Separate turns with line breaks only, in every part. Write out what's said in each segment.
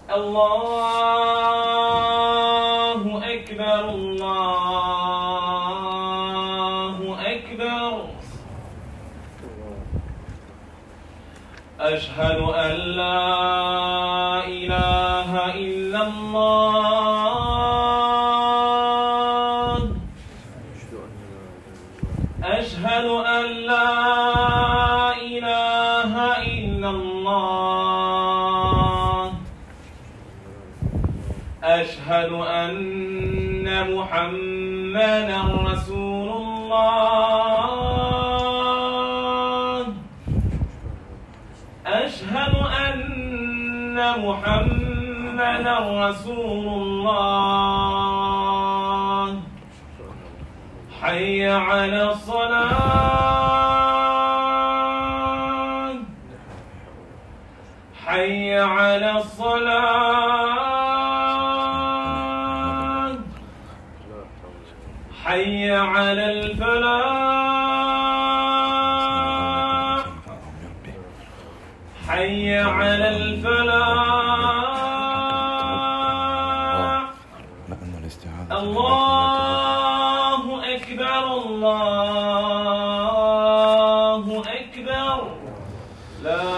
الله أكبر الله أكبر أشهد أن لا إله إلا الله أشهد أن لا إله إلا الله أشهد أن محمدا رسول الله أشهد أن محمدا رسول الله حي على الصلاة حي على الصلاة حي على الفلاح حي على الفلاح الله أكبر الله أكبر لا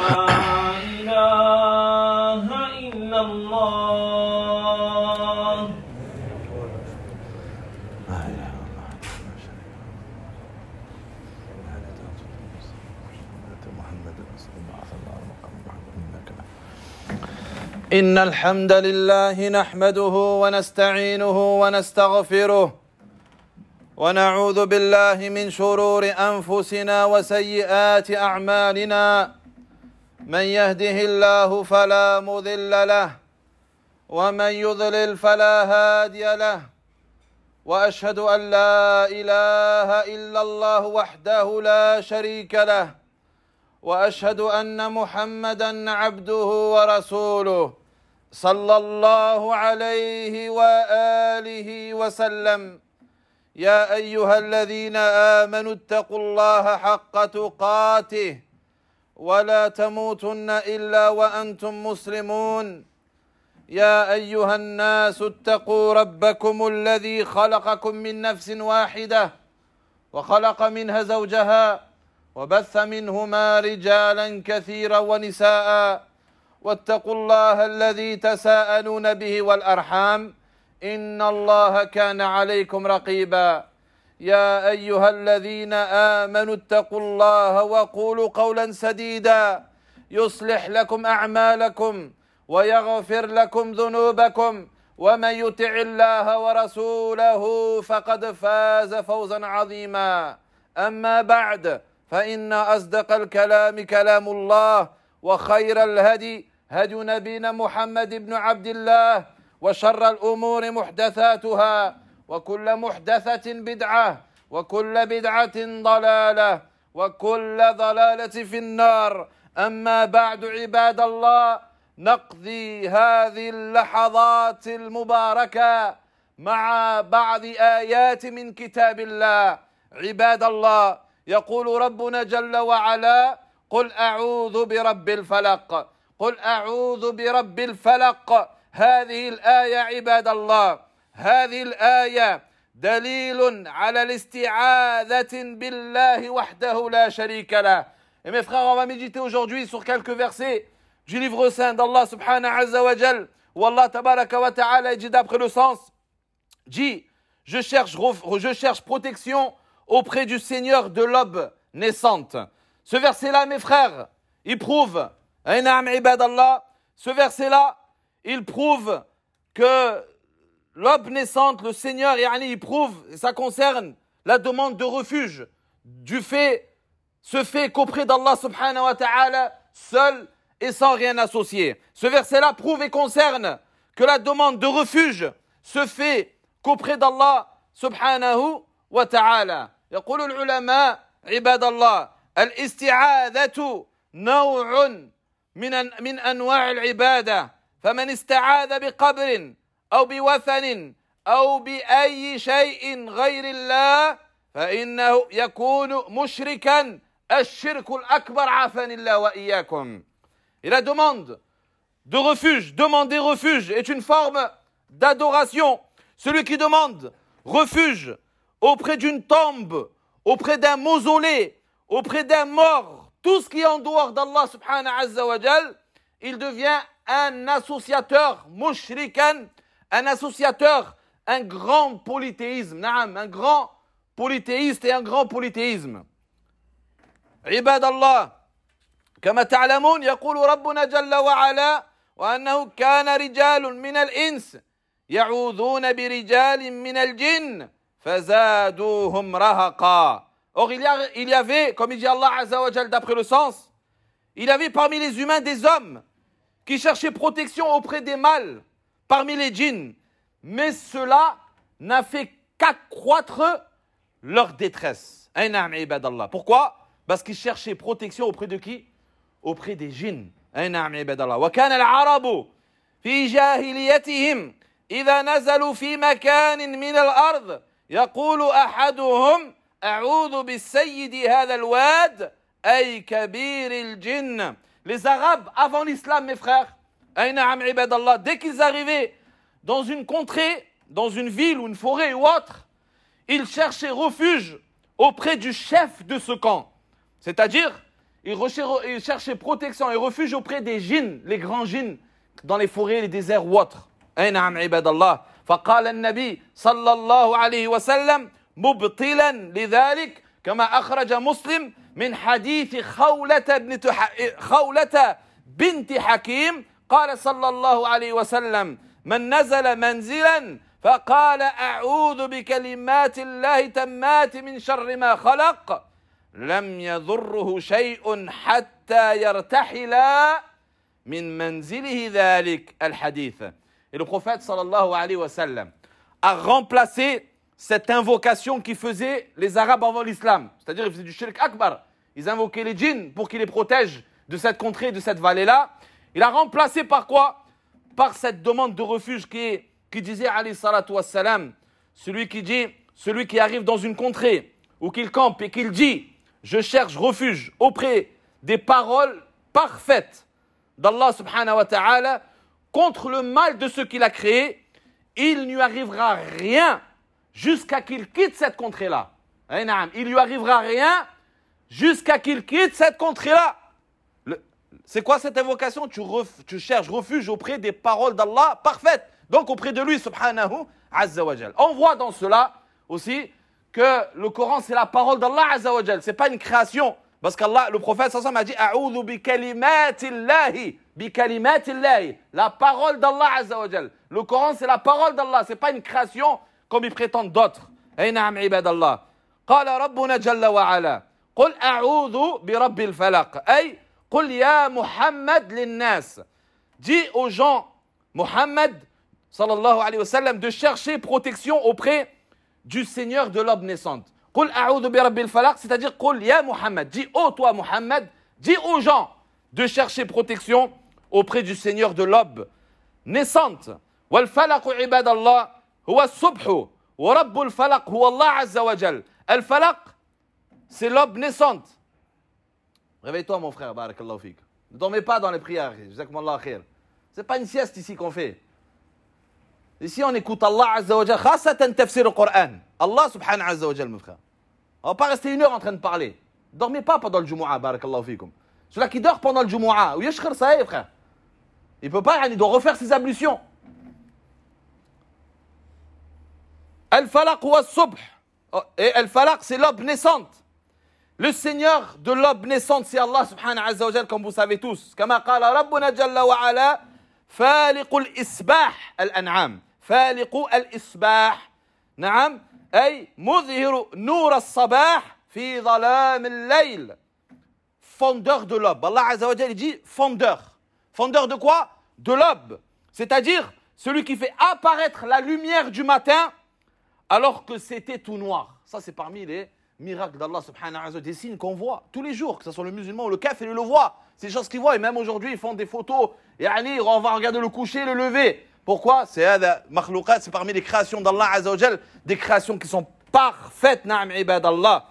إله إلا الله
إن الحمد لله نحمده ونستعينه ونستغفره ونعوذ بالله من شرور أنفسنا وسيئات أعمالنا من يهده الله فلا مضل له ومن يضلل فلا هادي له وأشهد أن لا إله إلا الله وحده لا شريك له وأشهد أن محمدا عبده ورسوله صلى الله عليه وآله وسلم يا أيها الذين آمنوا اتقوا الله حق تقاته ولا تموتن إلا وأنتم مسلمون يا أيها الناس اتقوا ربكم الذي خلقكم من نفس واحدة وخلق منها زوجها وبث منهما رجالا كثيرا ونساء واتقوا الله الذي تساءلون به والأرحام إن الله كان عليكم رقيبا يا أيها الذين آمنوا اتقوا الله وقولوا قولا سديدا يصلح لكم أعمالكم ويغفر لكم ذنوبكم ومن يطع الله ورسوله فقد فاز فوزا عظيما أما بعد فإن أصدق الكلام كلام الله وخير الهدي هدي نبينا محمد بن عبد الله وشر الأمور محدثاتها وكل محدثة بدعة وكل بدعة ضلالة وكل ضلالة في النار أما بعد عباد الله نقضي هذه اللحظات المباركة مع بعض آيات من كتاب الله عباد الله يقول ربنا جل وعلا قل أعوذ برب الفلق قل أعوذ برب الفلق هذه الآية عباد الله هذه الآية دليل على الاستعاذة بالله وحده لا شريك له. Et mes frères, on va méditer aujourd'hui sur quelques versets du livre saint d'Allah subhanahu azza wa jal où Allah tabaraka wa ta'ala dit d'après le sens dit je cherche protection auprès du Seigneur de l'aube naissante. Ce verset-là, mes frères, il prouve, ce verset-là, il prouve que l'aube naissante, le Seigneur, il prouve, et ça concerne la demande de refuge, ce fait qu'auprès d'Allah subhanahu wa ta'ala, seul et sans rien associer. Ce verset-là prouve et concerne que la demande de refuge se fait qu'auprès d'Allah subhanahu وتعالى. يقول العلماء عباد الله الاستعاذة نوع من أنواع العبادة فمن استعاذ بقبر أو بوثن أو بأي شيء غير الله فإنه يكون مشركا الشرك الأكبر عافاني الله وإياكم. Et la demande de refuge, demander refuge est une forme d'adoration. Celui qui demande refuge auprès d'une tombe, auprès d'un mausolée, auprès d'un mort, tout ce qui est en dehors d'Allah subhanahu azza wa jal, il devient un associateur mushrikan, un associateur, un grand polythéisme, naam, un grand polythéiste et un grand polythéisme. عباد الله كما تعلمون يقول ربنا جل وعلا وأنه كان رجال من الإنس يعوذون برجال من الجن فزادوهم رهقا. Or il y avait, comme il dit Allah Azza wa Jal d'après le sens, il y avait parmi les humains des hommes qui cherchaient protection auprès des mâles parmi les djinns, mais cela n'a fait qu'accroître leur détresse. Aïnam ibadallah. Pourquoi? Parce qu'ils cherchaient protection auprès de qui? Auprès des djinns. Aïnam ibadallah. Wa kana al-arabu fi jahiliyatihim idha nazalu fi makanin min al-ard yaqulu ahaduhum a'udhu bis-sayyidi hadha al-wad ay kabir al-jinn. Les Arabes avant l'islam, mes frères, aïnam ibadallah, dès qu'ils arrivaient dans une contrée, dans une ville ou une forêt ou autre, ils cherchaient refuge auprès du chef de ce camp. C'est-à-dire, ils cherchaient protection et refuge auprès des djinns, les grands djinns, dans les forêts, les déserts ou autres. Aïnam ibadallah. فقال النبي صلى الله عليه وسلم مبطلا لذلك كما أخرج مسلم من حديث خولة بنت حكيم قال صلى الله عليه وسلم من نزل منزلا فقال أعوذ بكلمات الله تمات من شر ما خلق لم يضره شيء حتى يرتحل من منزله ذلك الحديث. Et le prophète sallallahu alayhi wa sallam a remplacé cette invocation qui faisaient les Arabes avant l'islam. C'est-à-dire ils faisaient du shirk akbar. Ils invoquaient les djinns pour qu'ils les protègent de cette contrée, de cette vallée-là. Il a remplacé par quoi? Par cette demande de refuge qui disait alayhi salatu wassalam, celui qui arrive dans une contrée ou qu'il campe et qu'il dit je cherche refuge auprès des paroles parfaites d'Allah subhanahu wa ta'ala contre le mal de ce qu'il a créé, il ne lui arrivera rien jusqu'à qu'il quitte cette contrée-là. Il ne lui arrivera rien jusqu'à qu'il quitte cette contrée-là. C'est quoi cette invocation? Tu cherches refuge auprès des paroles d'Allah parfaites, donc auprès de lui subhanahu azza wa jal. On voit dans cela aussi que le Coran c'est la parole d'Allah azza wa jal, c'est pas une création. Parce qu'Allah, le prophète sallallahu alayhi wa sallam a dit A'udhu bi kalimatillahi, la parole d'Allah azza wa jal. Le Coran c'est la parole d'Allah, c'est pas une création comme ils prétendent d'autres. Aïnam ibadallah. Qala rabbuna jalla wa ala Qul a'udhu bi rabbil falaq. Ay Qul ya Muhammad linnas. Dis aux gens, Muhammad sallallahu alayhi wa sallam, de chercher protection auprès du Seigneur de l'aube naissante. Qul a'udhu bi rabbil falaq, c'est-à-dire Qul ya Muhammad. Dis toi Muhammad, dis aux gens de chercher protection auprès du Seigneur de l'aube naissante. Wal falaq ibadallah huwa as-subh wa rabbul falaq huwa Allah azza wa jal. Al falaq c'est l'aube naissante. Réveille-toi mon frère, barakallahu fik. Ne dormez pas dans les prières. Jazakumullah khair. C'est pas une sieste ici qu'on fait. Ici on écoute Allah azza wa jal, khasatan tafsir le Coran. Allah subhanahu azza wa jal, mon frère. On va pas rester une heure en train de parler. Ne dormez pas pendant le Jumu'ah, barakallahu fikum. Celui qui dort pendant le Jumu'ah, ou yashkhir ça y est, frère. Il peut pas, il doit refaire ses ablutions. Al-Falaq wa as-Subh. Et Al-Falaq, c'est l'aube naissante. Le Seigneur de l'aube naissante, c'est Allah subhanahu azza wa jal, comme vous savez tous. Kama qala Rabbuna jalla wa ala, Faliqu al-Isbah al-An'am. Faliqu al-Isbah. Naam. أي مظهر نور الصباح في ظلام الليل. Fondeur de l'aube. Allah Azza wa Jalla dit fondeur. Fondeur de quoi? De l'aube. C'est-à-dire celui qui fait apparaître la lumière du matin alors que c'était tout noir. Ça c'est parmi les miracles d'Allah subhanahu wa ta'ala, des signes qu'on voit tous les jours, que ce soit le musulman ou le kafir, il le voit. C'est des choses qu'ils voient et même aujourd'hui ils font des photos. Yani, on va regarder le coucher, le lever. Pourquoi? C'est parmi les créations d'Allah Azza wa Jal, des créations qui sont parfaites. Na'am ibadallah.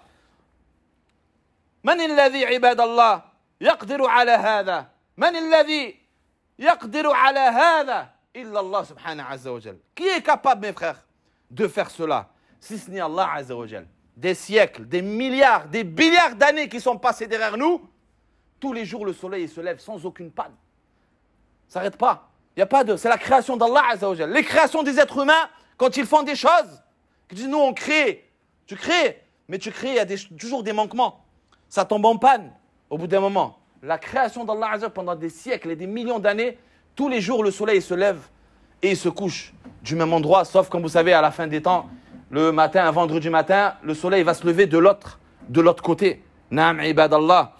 Man alladhi ibadallah yaqdiru ala hadha? Man alladhi يقدر على هذا إلا الله سبحانه عز وجل. Qui est capable, mes frères, de faire cela, si ce n'est Allah Azza wa Jal? Des siècles, des milliards, des billiards d'années qui sont passés derrière nous. Tous les jours, le soleil se lève sans aucune panne. Ça s'arrête pas. Il y a pas de. C'est la création d'Allah Azza wa Jal. Les créations des êtres humains, quand ils font des choses, ils disent nous on crée. Tu crées, mais tu crées, il y a toujours des manquements. Ça tombe en panne au bout d'un moment. La création d'Allah Azza wa Jal pendant des siècles et des millions d'années, tous les jours, le soleil se lève et il se couche du même endroit, sauf comme vous savez, à la fin des temps, le matin, un vendredi matin, le soleil va se lever de l'autre côté. Naam ibadallah.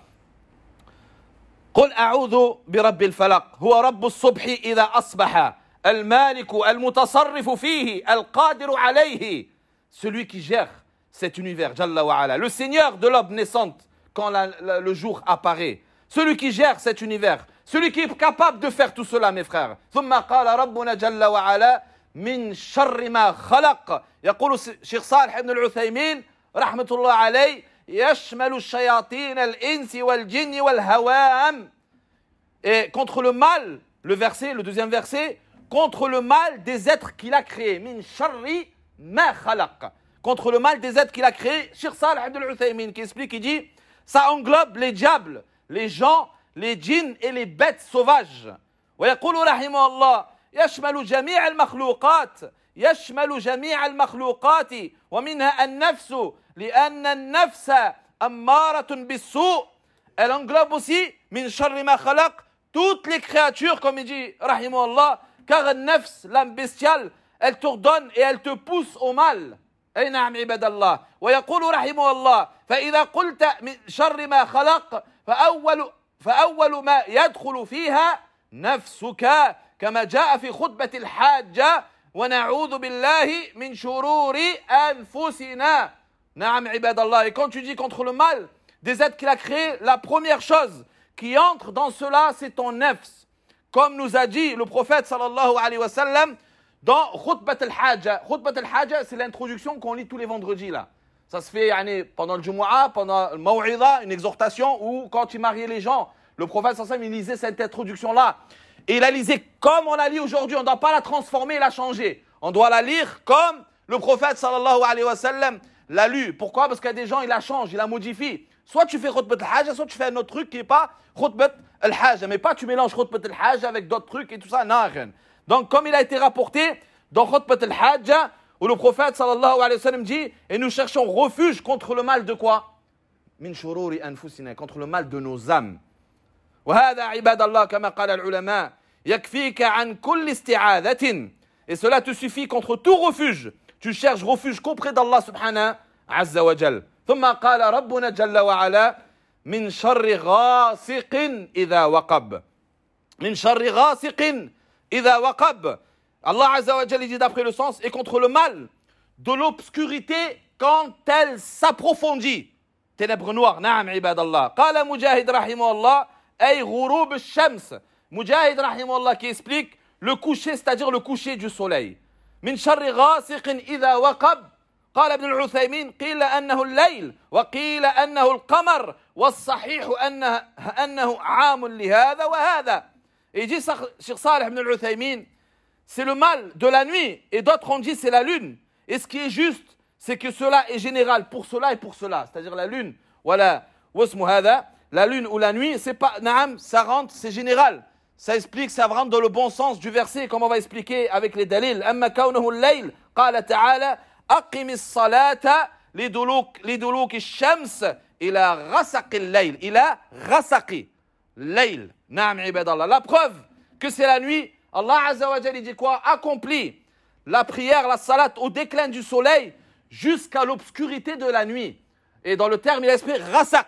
قل أعوذ برب الفلق هو رب الصبح إذا أصبح المالك المتصرف فيه القادر عليه. Celui qui gère cet univers, Jalla wa ala, le Seigneur de l'aube naissante quand le jour apparaît, celui qui gère cet univers, celui qui est capable de faire tout cela, mes frères. ثم قال ربنا جل وعلا من شر ما خلق. يقول الشيخ صالح بن العثيمين رحمة الله عليه يشمل الشياطين الإنس والجن والهوام. Et contre le mal, le verset, le deuxième verset, contre le mal des êtres qu'il a créés. Min sharri ma khalaq. Contre le mal des êtres qu'il a créés. Cheikh Salih Ibn al-Uthaymin qui explique, il dit, ça englobe les diables, les gens, les djinns et les bêtes sauvages. ويقول رحمه الله يشمل جميع المخلوقات يشمل جميع المخلوقات ومنها النفس لأن النفس أمارة بالسوء. Elle englobe aussi من شر ما خلق toutes les créatures, comme il dit رحمه الله, car النفس, l'âme bestiale, elle t'ordonne et elle te pousse au mal. أي نعم عباد الله. ويقول رحمه الله فإذا قلت من شر ما خلق فأول ما يدخل فيها نفسك كما جاء في خطبة الحاجة ونعوذ بالله من شرور أنفسنا. نعم عباد الله. Et quand tu dis contre le mal des êtres qu'il a créés, la première chose qui entre dans cela, c'est ton nefs. Comme nous a dit le prophète sallallahu alayhi wa sallam dans Khutbat al-Hajja. Khutbat al-Hajja, c'est l'introduction qu'on lit tous les vendredis là. Ça se fait pendant le Jumu'ah, pendant le Maw'idha, une exhortation, ou quand il mariait les gens. Le prophète sallallahu alayhi wa sallam, il lisait cette introduction-là. Et il la lisait comme on la lit aujourd'hui. On ne doit pas la transformer et la changer. On doit la lire comme le prophète sallallahu alayhi wa sallam l'a lu. Pourquoi? Parce qu'il y a des gens, il la changent, il la modifie. Soit tu fais Khutbat al-Hajja, soit tu fais un autre truc qui n'est pas Khutbat al-Hajja. Mais pas tu mélanges Khutbat al-Hajja avec d'autres trucs et tout ça. Non, rien. Donc comme il a été rapporté dans Khutbat al-Hajja, où le prophète sallallahu alayhi wa sallam dit, et nous cherchons refuge contre le mal de quoi? Min shururi anfusina, contre le mal de nos âmes. وهذا عباد الله كما قال العلماء يكفيك عن كل استعاذة. Et cela te suffit contre tout refuge. Tu cherches refuge qu'auprès d'Allah subhanahu عز وجل. ثم قال ربنا جل وعلا من شر غاسق إذا وقب. من شر غاسق إذا وقب. Allah Azza wa Jalla dit d'après le sens, et contre le mal de l'obscurité quand elle s'approfondit. Ténèbres noires. نعم عباد الله. قال مجاهد رحمه الله أي غروب الشمس. Mujahid rahimahullah qui explique le coucher, c'est-à-dire le coucher du soleil. من شر غاسق إذا وقب. قال ابن العثيمين قيل أنه الليل وقيل أنه القمر والصحيح أنه عام لهذا وهذا. Et il dit Cheikh Salih ibn al-Uthaymin, c'est le mal de la nuit, et d'autres ont dit c'est la lune. Et ce qui est juste, c'est que cela est général pour cela et pour cela, c'est-à-dire la lune. Voilà, wasmu hada, la lune ou la nuit, c'est pas naam, ça rentre, c'est général. Ça explique, ça rentre dans le bon sens du verset, comme on va expliquer avec les dalils. Amma kawnahu al-layl, qala ta'ala, aqimi as-salata liduluki ash-shams ila ghasaqi al-layl, ila ghasaqi al-layl. Naam ibadallah. La preuve que c'est la nuit, Allah Azza wa Jalla dit quoi? Accomplit la prière, la salat au déclin du soleil jusqu'à l'obscurité de la nuit. Et dans le terme, il a expliqué ghasaq.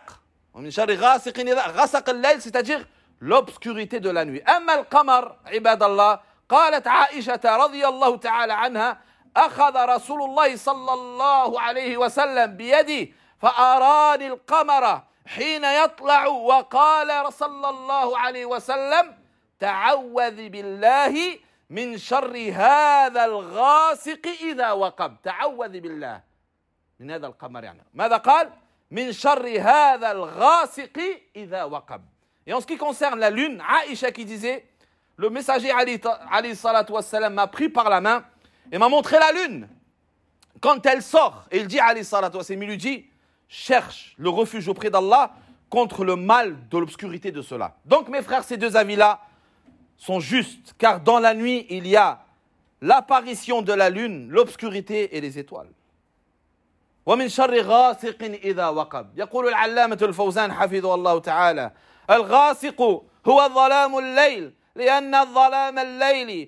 Ghasaq al-layl, c'est-à-dire l'obscurité de la nuit. Amma al-qamar, ibadallah, قالت عائشة رضي الله تعالى عنها أخذ رسول الله صلى الله عليه وسلم بيدي فأراني القمر حين يطلع وقال صلى الله عليه وسلم تعوذ بالله من شر هذا الغاسق إذا وقب. تعوذ بالله من هذا القمر يعني. ماذا قال؟ من شر هذا الغاسق إذا وقب. Et en ce qui concerne la lune, Aïcha qui disait, le messager Ali salatu wassalam m'a pris par la main et m'a montré la lune. Quand elle sort, et il dit Ali salatu wassalam, il lui dit, cherche le refuge auprès d'Allah contre le mal de l'obscurité de cela. Donc mes frères, ces deux avis-là sont justes, car dans la nuit, il y a l'apparition de la lune, l'obscurité et les étoiles. ومن شر غاسق إذا وقب يقول العلامة الفوزان حفظه الله تعالى الغاسق هو ظلام الليل لأن ظلام الليل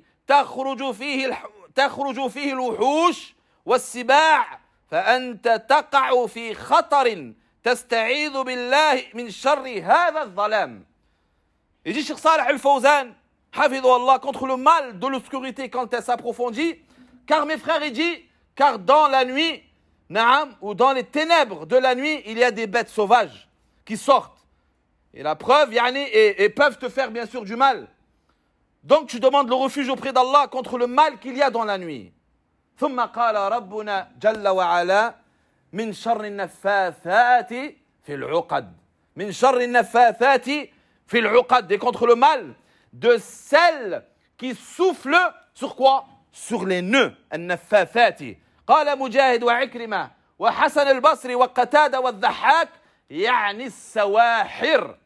تخرج فيه الوحوش والسباع فأنت تقع في خطر تستعيذ بالله من شر هذا الظلام. Il dit Cheikh Salih al-Fawzan حفظه الله contre le mal de l'obscurité quand elle s'approfondit, car mes frères, il dit, car dans la nuit, ou dans les ténèbres de la nuit, il y a des bêtes sauvages qui sortent. Et la preuve, et peuvent te faire bien sûr du mal. Donc tu demandes le refuge auprès d'Allah contre le mal qu'il y a dans la nuit. ثم قال ربنا جل وعلا من شر النفاثات في العقد. من شر النفاثات في العقد. Et contre le mal de celles qui soufflent sur quoi? Sur les nœuds. النفاثات. قال مجاهد وعكرمة وحسن البصري وقتادة والضحاك يعني السواحر.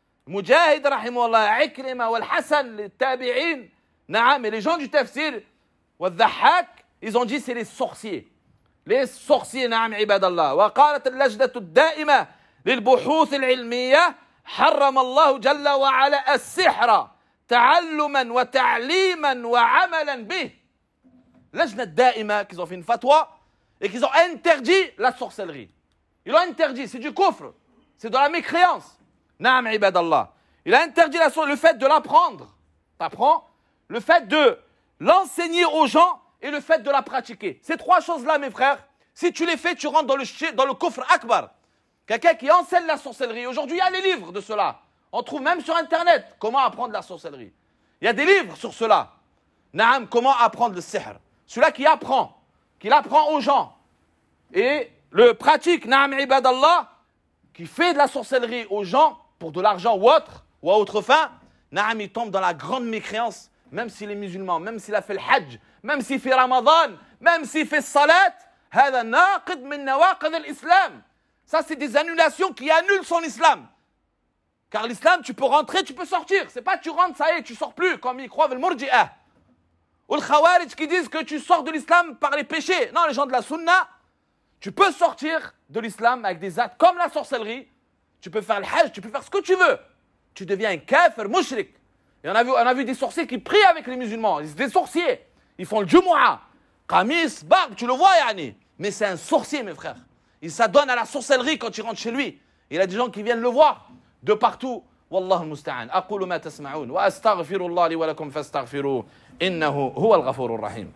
مجاهد رحمه الله, عكرمة والحسن التابعين, نعم, et les gens du tafsir, والضحاك, ils ont dit c'est les sorciers. Les sorciers, نعم عباد الله. وقالت اللجنة الدائمة للبحوث العلمية حرم الله جل وعلا السحر تعلما وتعليما وعملا به. Lajna Da'ima, qu'ils ont fait une fatwa et qu'ils ont interdit la sorcellerie. Ils l'ont interdit, c'est du kufr, c'est de la mécréance. Naam ibadallah. Il a interdit le fait de l'apprendre. T'apprends? Le fait de l'enseigner aux gens et le fait de la pratiquer. Ces trois choses-là, mes frères, si tu les fais, tu rentres dans le kufr akbar. Quelqu'un qui enseigne la sorcellerie. Aujourd'hui, il y a les livres de cela. On trouve même sur Internet comment apprendre la sorcellerie. Il y a des livres sur cela. Naam, comment apprendre le sihr. Celui-là qui l'apprend aux gens et le pratique, na'am ibadallah, qui fait de la sorcellerie aux gens pour de l'argent ou à autre fin, na'am, il tombe dans la grande mécréance, même s'il est musulman, même s'il a fait le hajj, même s'il fait Ramadan, même s'il fait salat, هذا ناقض من نواقض الإسلام. Ça, c'est des annulations qui annulent son islam. Car l'islam, tu peux rentrer, tu peux sortir. C'est pas tu rentres, ça y est, tu sors plus, comme ils croient le murji'ah. Ou le khawarij qui disent que tu sors de l'islam par les péchés. Non, les gens de la sunna, tu peux sortir de l'islam avec des actes comme la sorcellerie. Tu peux faire le hajj, tu peux faire ce que tu veux. Tu deviens un kafir, mushrik. Et on a vu des sorciers qui prient avec les musulmans. C'est des sorciers. Ils font le jumu'ah. Qamis, barbe, tu le vois, yani. Mais c'est un sorcier, mes frères. Il s'adonne à la sorcellerie quand il rentre chez lui. Il y a des gens qui viennent le voir de partout. والله المستعان. أقول ما تسمعون وأستغفر الله لي ولكم فاستغفروه إنه هو الغفور الرحيم.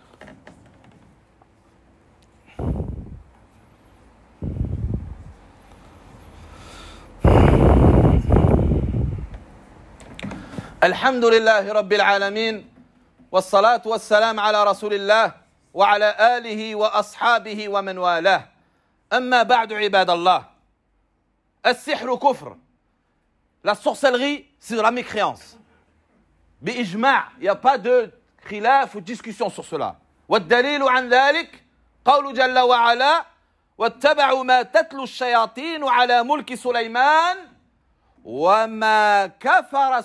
الحمد لله رب العالمين والصلاة والسلام على رسول الله وعلى آله وأصحابه ومن والاه. أما بعد عباد الله. السحر كفر. La sorcellerie, c'est de la mécréance. بإجماع, il n'y a pas de khilaf ou discussion sur cela. والدليل عن ذلك قول جل وعلا واتبعوا ما تتلو الشياطين على ملك سليمان وما كفر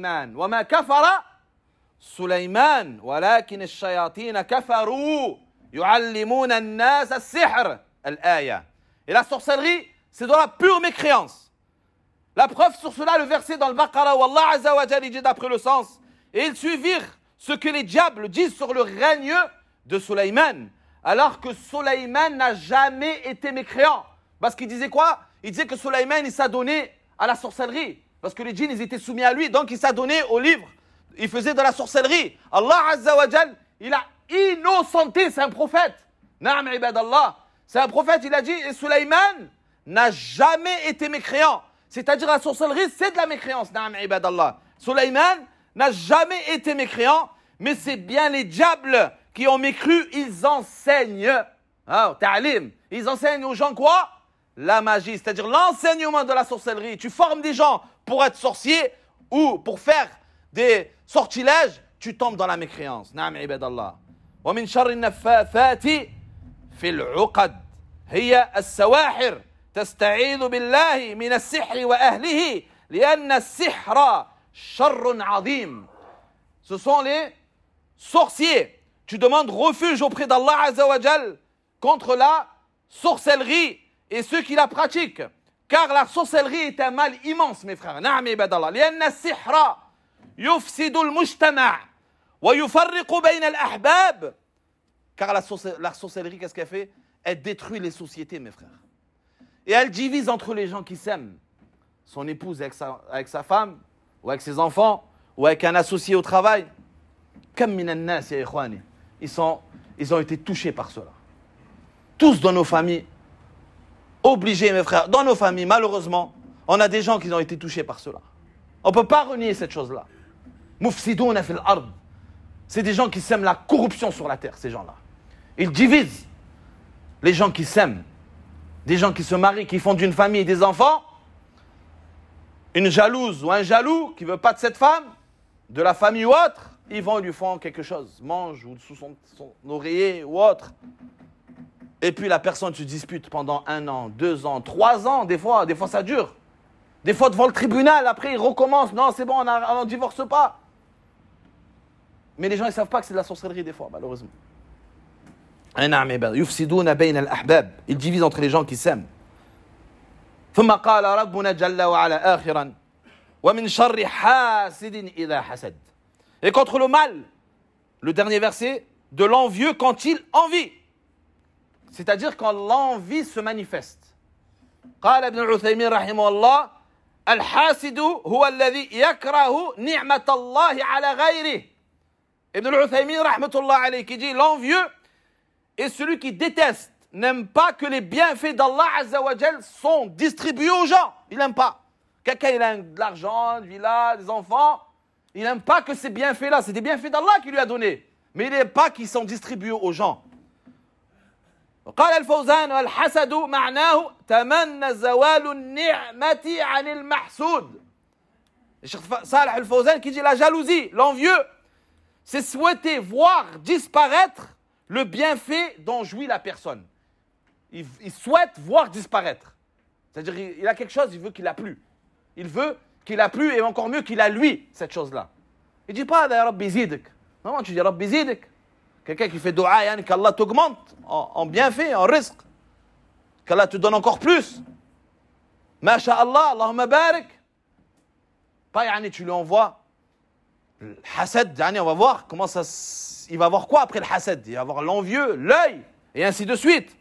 سليمان ولكن الشياطين كفروا يعلمون الناس السحر الآية. Et la sorcellerie, c'est de la pure mécréance. La preuve sur cela, le verset dans le Baqarah où Allah Azza wa Jalla dit d'après le sens, et ils suivirent ce que les diables disent sur le règne de Sulayman, alors que Sulayman n'a jamais été mécréant. Parce qu'il disait quoi? Il disait que Sulayman, il s'adonnait à la sorcellerie, parce que les djinns, ils étaient soumis à lui, donc il s'adonnait au livre, il faisait de la sorcellerie. Allah Azza wa Jalla, il a innocenté, c'est un prophète. Na'am ibadallah, c'est un prophète, il a dit, et Sulayman n'a jamais été mécréant. C'est-à-dire la sorcellerie, c'est de la mécréance. Na'am ibadallah. Sulayman n'a jamais été mécréant, mais c'est bien les diables qui ont mécru, ils enseignent. Ta'alim. Ils enseignent aux gens quoi? La magie, c'est-à-dire l'enseignement de la sorcellerie. Tu formes des gens pour être sorciers ou pour faire des sortilèges, tu tombes dans la mécréance. Naam ibadallah. Wa min sharri naffathati fil uqad. Hiya as-sawahir. تستعيذ بالله من السحر وأهله لأن السحر شر عظيم. Ce sont les sorciers. Tu demandes refuge auprès d'Allah Azza wa Jal contre la sorcellerie et ceux qui la pratiquent. Car la sorcellerie est un mal immense, mes frères. نعم عباد الله. لأن السحر يفسد المجتمع ويفرق بين الأحباب. Car la sorcellerie, qu'est-ce qu'elle fait? Elle détruit les sociétés, mes frères. Et elle divise entre les gens qui s'aiment. Son épouse avec sa femme, ou avec ses enfants, ou avec un associé au travail. Comme minan nas, ya ikhwani. Ils ont été touchés par cela. Tous dans nos familles, obligés, mes frères, dans nos familles, malheureusement, on a des gens qui ont été touchés par cela. On ne peut pas renier cette chose-là. Mufsidouna fil ard. C'est des gens qui sèment la corruption sur la terre, ces gens-là. Ils divisent les gens qui s'aiment. Des gens qui se marient, qui font d'une famille et des enfants, une jalouse ou un jaloux qui ne veut pas de cette femme, de la famille ou autre, ils vont et lui font quelque chose, mange ou sous son oreiller ou autre. Et puis la personne se dispute pendant 1 an, 2 ans, 3 ans, des fois ça dure. Des fois devant le tribunal, après ils recommencent, non c'est bon, on ne divorce pas. Mais les gens ils ne savent pas que c'est de la sorcellerie des fois, malheureusement. يفسدون بين الأحباب. Ils divisent entre les gens qui s'aiment. ثم قال ربنا جل وعلا آخرا ومن شر حاسد إذا حسد. Et contre le mal, le dernier verset, de l'envieux quand il envie. C'est-à-dire quand l'envie se manifeste. قال ابن عثيمين رحمه الله الحاسد هو الذي يكره نعمة الله على غيره. Ibn al-Uthaymin rahmatullah alayhi qui dit l'envieux et celui qui déteste, n'aime pas que les bienfaits d'Allah Azza wa Jal sont distribués aux gens. Il n'aime pas. Quelqu'un, il a de l'argent, une villa, des enfants. Il n'aime pas que ces bienfaits-là, c'est des bienfaits d'Allah qu'il lui a donnés. Mais il n'aime pas qu'ils sont distribués aux gens. قال الفوزان والحسد معناه تمنى زوال النعمة عن المحسود. Cheikh Salih al-Fawzan qui dit la jalousie, l'envieux, c'est souhaiter voir disparaître le bienfait dont jouit la personne. Il souhaite voir disparaître. C'est-à-dire, il a quelque chose, il veut qu'il a plus. Il veut qu'il a plus et encore mieux qu'il a lui, cette chose-là. Il ne dit pas, ya Rabbi zidik. Non, tu dis Rabbi zidik. Quelqu'un qui fait dua, qu'Allah t'augmente en bienfait, en risque. Qu'Allah te donne encore plus. Masha'Allah, Allahumma barik. Pas, tu lui envoies le hasad, on va voir comment ça. Il va voir quoi après le hasad? Il va voir l'envieux, l'œil, et ainsi de suite.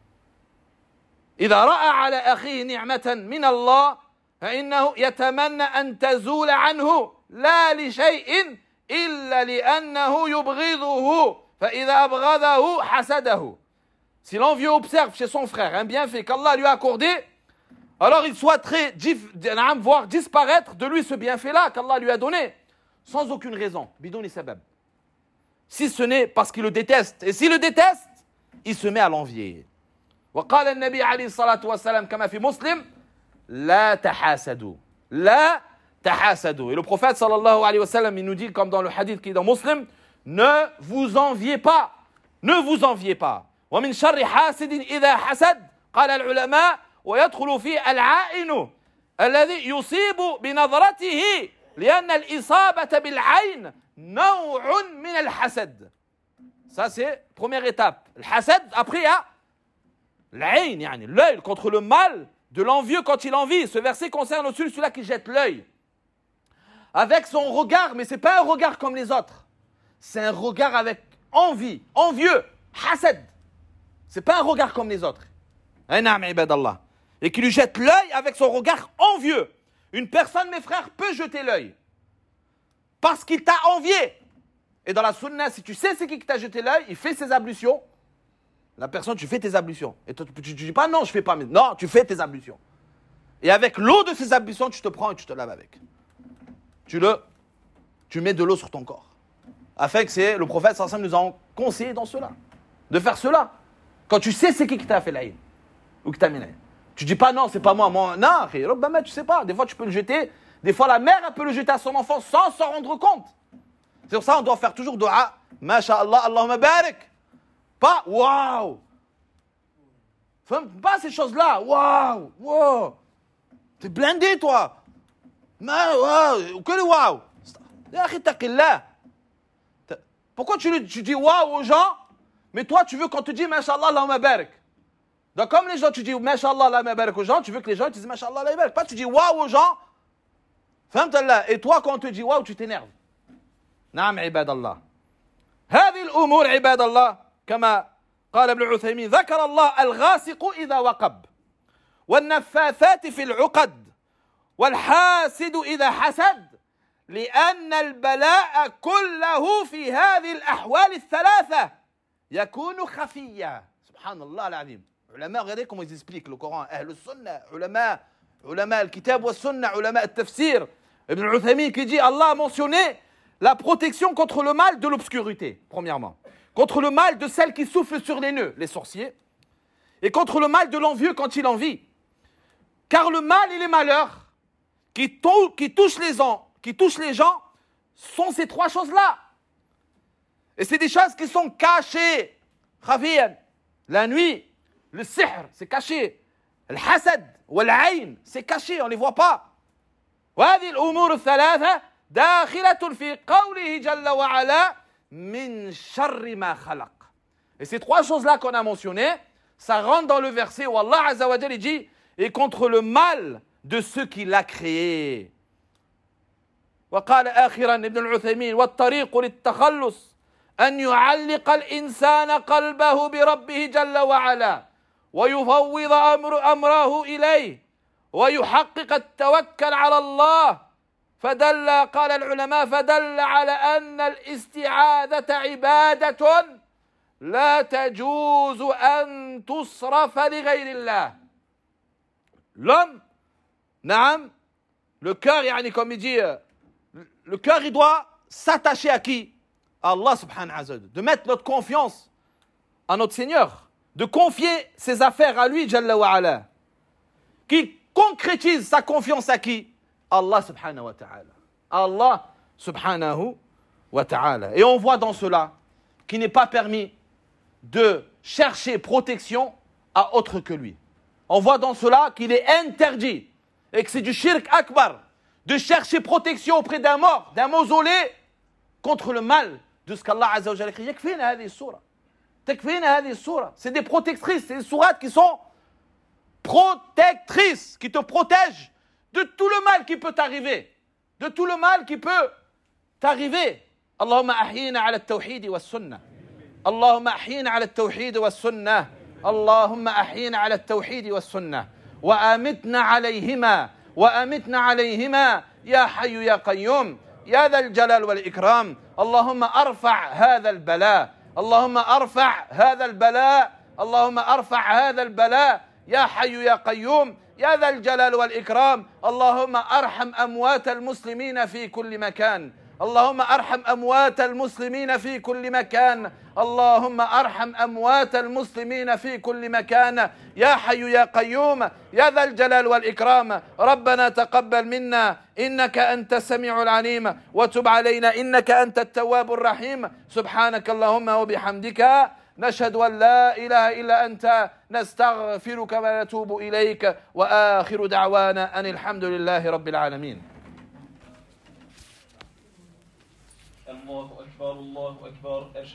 إذا رأى على أخيه نعمة من الله فإنه يتمنى أن تزول عنه لا لشيء إلا لأنه يبغضه فإذا أبغضه حسده. Si l'envieux observe chez son frère un bienfait qu'Allah lui a accordé, alors il souhaiterait voir disparaître de lui ce bienfait-là qu'Allah lui a donné, sans aucune raison, bidouni sabab. Si ce n'est parce qu'il le déteste. Et s'il le déteste, il se met à l'envier. وقال النبي عليه الصلاة والسلام كما في مسلم لا تحاسدوا لا تحاسدوا. Et le prophète sallallahu alayhi wa sallam, il nous dit comme dans le hadith qui est dans Muslim, ne vous enviez pas, ne vous enviez pas. ومن شر حاسد إذا حسد قال العلماء ويدخل فيه العائن الذي يصيب بنظرته لأن الإصابة بالعين نوع من الحسد. Ça c'est première étape. Le hasad, après il y a l'ayn, yani l'œil contre le mal de l'envieux quand il envie. Ce verset concerne celui-là qui jette l'œil avec son regard, mais c'est pas un regard comme les autres. C'est un regard avec envie, envieux, hasad. C'est pas un regard comme les autres. Et qui lui jette l'œil avec son regard envieux. Une personne, mes frères, peut jeter l'œil parce qu'il t'a envié. Et dans la sunna, si tu sais c'est qui t'a jeté l'œil, il fait ses ablutions. La personne, tu fais tes ablutions. Et toi, tu ne dis pas non, je ne fais pas. Non, tu fais tes ablutions. Et avec l'eau de ces ablutions, tu te prends et tu te laves avec. Tu mets de l'eau sur ton corps. Afin que c'est le prophète sallallahu alayhi wa sallam nous a conseillé dans cela. De faire cela. Quand tu sais c'est qui t'a fait l'aïn. Ou qui t'a mis l'aïn. Tu ne dis pas non, c'est pas moi. Non, tu ne sais pas. Des fois, tu peux le jeter. Des fois, la mère, elle peut le jeter à son enfant sans s'en rendre compte. C'est pour ça qu'on doit faire toujours dua. Masha'Allah, Allahumma barik. Pas waouh. Pas ces choses-là. Waouh, waouh. T'es blindé, toi. Waouh, que le waouh. Pourquoi tu dis waouh aux gens, mais toi, tu veux qu'on te dise Masha'Allah, Allahumma barik. Donc, comme les gens, tu dis Masha'Allah, Allahumma barik aux gens, tu veux que les gens te disent Masha'Allah, Allahumma barik. Pas tu dis waouh aux gens. Et toi, quand on te dit waouh, tu t'énerves. نعم عباد الله هذه الأمور عباد الله كما قال ابن عثيمين ذكر الله الغاسق إذا وقب والنفاثات في العقد والحاسد إذا حسد لأن البلاء كله في هذه الأحوال الثلاثة يكون خفيا سبحان الله العظيم علماء regardez comment ils expliquent le Coran أهل السنة علماء الكتاب والسنة علماء التفسير ابن عثيمين qui dit Allah a mentionné la protection contre le mal de l'obscurité, premièrement. Contre le mal de celle qui souffle sur les nœuds, les sorciers. Et contre le mal de l'envieux quand il envie. Car le mal et les malheurs qui touchent les gens sont ces trois choses-là. Et c'est des choses qui sont cachées. Khafiyan, la nuit, le sihr, c'est caché. Le hasad, wal ayn, c'est caché, on ne les voit pas. وهذه الأمور الثلاثة داخلة في قوله جل وعلا من شر ما خلق. Et ces trois choses-là qu'on a mentionnées, ça rentre dans le verset où Allah Azza wa Jalla dit et contre le mal de ceux qu'il a créés. وقال آخرا ابن العثيمين والطريق للتخلص أن يعلق الإنسان قلبه بربه جل وعلا ويفوض أمره إليه ويحقق التوكل على الله قال العلماء فدل على أن الاستعاذة عبادة لا تجوز أن تصرف لغير الله. L'homme, نعم, le cœur, يعني comme il dit, le cœur il doit s'attacher à qui? À Allah subhanahu wa ta'ala, de mettre notre confiance à notre Seigneur, de confier ses affaires à lui, Jalla wa ala, qui concrétise sa confiance à qui? Allah subhanahu wa ta'ala. Allah subhanahu wa ta'ala. Et on voit dans cela qu'il n'est pas permis de chercher protection à autre que lui. On voit dans cela qu'il est interdit et que c'est du shirk akbar de chercher protection auprès d'un mort, d'un mausolée contre le mal de ce qu'Allah Azza wa Jalla écrit. Yakfina hadhihi sura. Takfina hadhihi sura. C'est des protectrices, c'est des sourates qui sont protectrices, qui te protègent de tout le mal qui peut t'arriver. De tout le mal qui peut t'arriver. Allahumma ahyina ala al-tawhid wa sunnah. Allahumma ahyina ala al-tawhid wa sunnah. Allahumma ahyina ala al-tawhid wa sunnah. Wa amitna alayhima. Ya hayyu ya qayyum. Ya dhal jalal wal ikram. Allahumma arfa' hadha al-bala. Allahumma arfa' hadha al-bala. Allahumma arfa' hadha al-bala. Ya hayyu ya qayyum. يا ذا الجلال والإكرام اللهم أرحم أموات المسلمين في كل مكان اللهم أرحم أموات المسلمين في كل مكان اللهم أرحم أموات المسلمين في كل مكان يا حي يا قيوم يا ذا الجلال والإكرام ربنا تقبل منا إنك أنت السميع العليم وتب علينا إنك أنت التواب الرحيم سبحانك اللهم وبحمدك نشهد أن لا إله إلا أنت نستغفرك ونتوب إليك وآخر دعوانا أن الحمد لله رب العالمين.
الله أكبر الله أكبر.